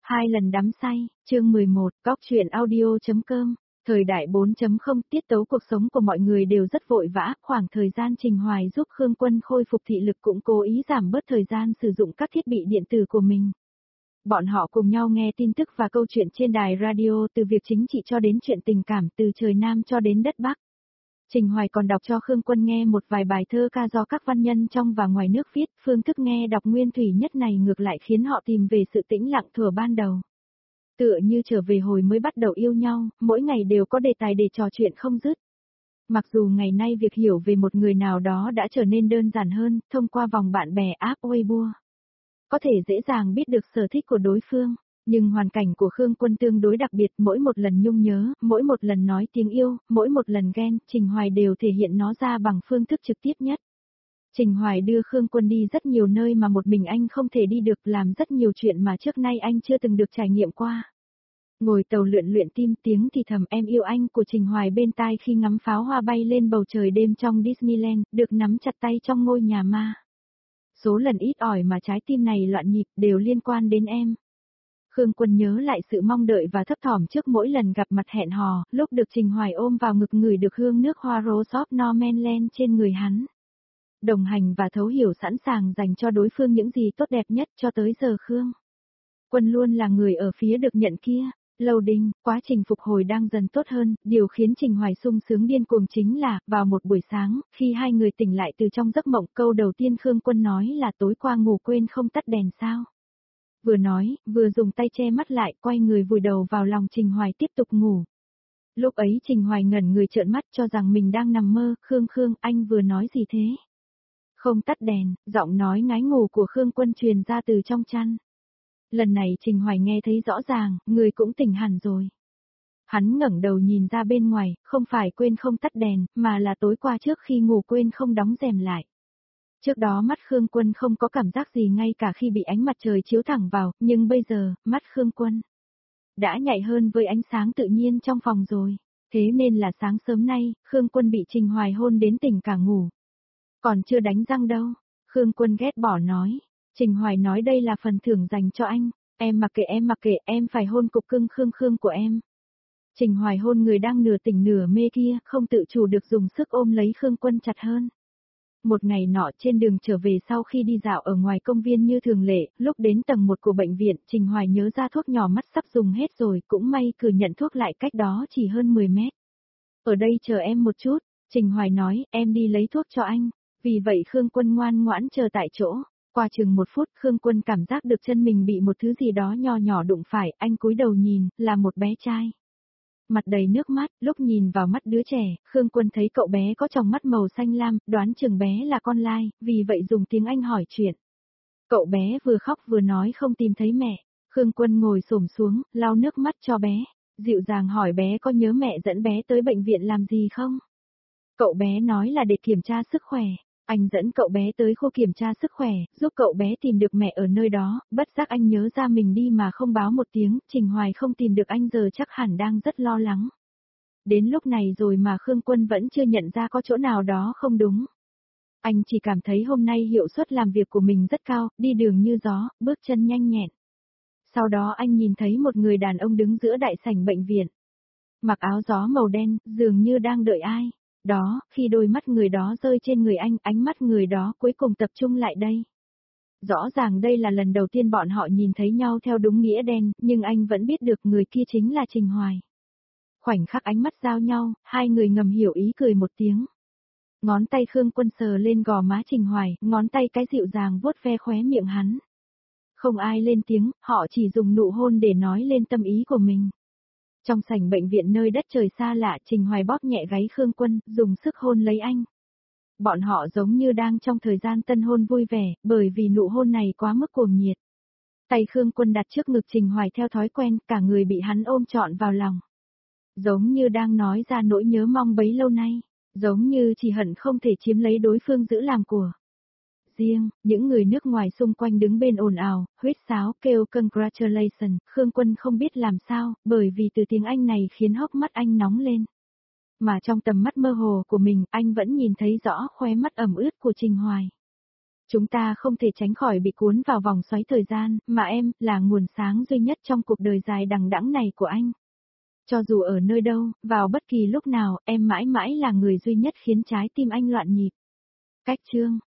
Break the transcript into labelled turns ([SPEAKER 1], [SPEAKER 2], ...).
[SPEAKER 1] Hai lần đắm say, chương 11, Cóc truyện audio.com, thời đại 4.0 tiết tấu cuộc sống của mọi người đều rất vội vã, khoảng thời gian Trình Hoài giúp Khương Quân khôi phục thị lực cũng cố ý giảm bớt thời gian sử dụng các thiết bị điện tử của mình. Bọn họ cùng nhau nghe tin tức và câu chuyện trên đài radio từ việc chính trị cho đến chuyện tình cảm từ trời Nam cho đến đất Bắc. Trình Hoài còn đọc cho Khương Quân nghe một vài bài thơ ca do các văn nhân trong và ngoài nước viết, phương thức nghe đọc nguyên thủy nhất này ngược lại khiến họ tìm về sự tĩnh lặng thuở ban đầu. Tựa như trở về hồi mới bắt đầu yêu nhau, mỗi ngày đều có đề tài để trò chuyện không dứt. Mặc dù ngày nay việc hiểu về một người nào đó đã trở nên đơn giản hơn, thông qua vòng bạn bè app Weibo. Có thể dễ dàng biết được sở thích của đối phương. Nhưng hoàn cảnh của Khương Quân tương đối đặc biệt, mỗi một lần nhung nhớ, mỗi một lần nói tiếng yêu, mỗi một lần ghen, Trình Hoài đều thể hiện nó ra bằng phương thức trực tiếp nhất. Trình Hoài đưa Khương Quân đi rất nhiều nơi mà một mình anh không thể đi được, làm rất nhiều chuyện mà trước nay anh chưa từng được trải nghiệm qua. Ngồi tàu luyện tim, tiếng thì thầm em yêu anh của Trình Hoài bên tai khi ngắm pháo hoa bay lên bầu trời đêm trong Disneyland, được nắm chặt tay trong ngôi nhà ma. Số lần ít ỏi mà trái tim này loạn nhịp đều liên quan đến em. Khương Quân nhớ lại sự mong đợi và thấp thỏm trước mỗi lần gặp mặt hẹn hò, lúc được Trình Hoài ôm vào ngực ngửi được hương nước hoa rose of Normanland trên người hắn. Đồng hành và thấu hiểu sẵn sàng dành cho đối phương những gì tốt đẹp nhất cho tới giờ Khương Quân luôn là người ở phía được nhận kia. Loading, quá trình phục hồi đang dần tốt hơn, điều khiến Trình Hoài sung sướng điên cuồng chính là, vào một buổi sáng, khi hai người tỉnh lại từ trong giấc mộng, câu đầu tiên Khương Quân nói là tối qua ngủ quên không tắt đèn sao. Vừa nói, vừa dùng tay che mắt lại, quay người vùi đầu vào lòng Trình Hoài tiếp tục ngủ. Lúc ấy Trình Hoài ngẩn người trợn mắt cho rằng mình đang nằm mơ, Khương, anh vừa nói gì thế? Không tắt đèn, giọng nói ngái ngủ của Khương Quân truyền ra từ trong chăn. Lần này Trình Hoài nghe thấy rõ ràng, người cũng tỉnh hẳn rồi. Hắn ngẩng đầu nhìn ra bên ngoài, không phải quên không tắt đèn, mà là tối qua trước khi ngủ quên không đóng rèm lại. Trước đó mắt Khương Quân không có cảm giác gì ngay cả khi bị ánh mặt trời chiếu thẳng vào, nhưng bây giờ, mắt Khương Quân đã nhạy hơn với ánh sáng tự nhiên trong phòng rồi. Thế nên là sáng sớm nay, Khương Quân bị Trình Hoài hôn đến tỉnh cả ngủ. Còn chưa đánh răng đâu, Khương Quân ghét bỏ nói. Trình Hoài nói đây là phần thưởng dành cho anh, em mặc kệ, em phải hôn cục cưng Khương của em. Trình Hoài hôn người đang nửa tỉnh nửa mê kia, không tự chủ được dùng sức ôm lấy Khương Quân chặt hơn. Một ngày nọ trên đường trở về sau khi đi dạo ở ngoài công viên như thường lệ, lúc đến tầng 1 của bệnh viện, Trình Hoài nhớ ra thuốc nhỏ mắt sắp dùng hết rồi, cũng may cứ nhận thuốc lại cách đó chỉ hơn 10 mét. Ở đây chờ em một chút, Trình Hoài nói, em đi lấy thuốc cho anh. Vì vậy Khương Quân ngoan ngoãn chờ tại chỗ. Qua chừng 1 phút Khương Quân cảm giác được chân mình bị một thứ gì đó nho nhỏ đụng phải, anh cúi đầu nhìn, là một bé trai. Mặt đầy nước mắt, lúc nhìn vào mắt đứa trẻ, Khương Quân thấy cậu bé có tròng mắt màu xanh lam, đoán chừng bé là con lai, vì vậy dùng tiếng Anh hỏi chuyện. Cậu bé vừa khóc vừa nói không tìm thấy mẹ. Khương Quân ngồi xổm xuống, lau nước mắt cho bé, dịu dàng hỏi bé có nhớ mẹ dẫn bé tới bệnh viện làm gì không? Cậu bé nói là để kiểm tra sức khỏe. Anh dẫn cậu bé tới khu kiểm tra sức khỏe, giúp cậu bé tìm được mẹ ở nơi đó, bất giác anh nhớ ra mình đi mà không báo một tiếng, Trình Hoài không tìm được anh giờ chắc hẳn đang rất lo lắng. Đến lúc này rồi mà Khương Quân vẫn chưa nhận ra có chỗ nào đó không đúng. Anh chỉ cảm thấy hôm nay hiệu suất làm việc của mình rất cao, đi đường như gió, bước chân nhanh nhẹn. Sau đó anh nhìn thấy một người đàn ông đứng giữa đại sảnh bệnh viện. Mặc áo gió màu đen, dường như đang đợi ai. Đó, khi đôi mắt người đó rơi trên người anh, ánh mắt người đó cuối cùng tập trung lại đây. Rõ ràng đây là lần đầu tiên bọn họ nhìn thấy nhau theo đúng nghĩa đen, nhưng anh vẫn biết được người kia chính là Trình Hoài. Khoảnh khắc ánh mắt giao nhau, hai người ngầm hiểu ý cười một tiếng. Ngón tay Khương Quân sờ lên gò má Trình Hoài, ngón tay cái dịu dàng vuốt ve khóe miệng hắn. Không ai lên tiếng, họ chỉ dùng nụ hôn để nói lên tâm ý của mình. Trong sảnh bệnh viện nơi đất trời xa lạ, Trình Hoài bóp nhẹ gáy Khương Quân, dùng sức hôn lấy anh. Bọn họ giống như đang trong thời gian tân hôn vui vẻ, bởi vì nụ hôn này quá mức cuồng nhiệt. Tay Khương Quân đặt trước ngực Trình Hoài theo thói quen, cả người bị hắn ôm trọn vào lòng. Giống như đang nói ra nỗi nhớ mong bấy lâu nay, giống như chỉ hận không thể chiếm lấy đối phương giữ làm của riêng. Những người nước ngoài xung quanh đứng bên ồn ào, huýt sáo, kêu congratulations, Khương Quân không biết làm sao, bởi vì từ tiếng Anh này khiến hốc mắt anh nóng lên. Mà trong tầm mắt mơ hồ của mình, anh vẫn nhìn thấy rõ khóe mắt ẩm ướt của Trình Hoài. Chúng ta không thể tránh khỏi bị cuốn vào vòng xoáy thời gian, mà em là nguồn sáng duy nhất trong cuộc đời dài đằng đẵng này của anh. Cho dù ở nơi đâu, vào bất kỳ lúc nào, em mãi mãi là người duy nhất khiến trái tim anh loạn nhịp. Cách chương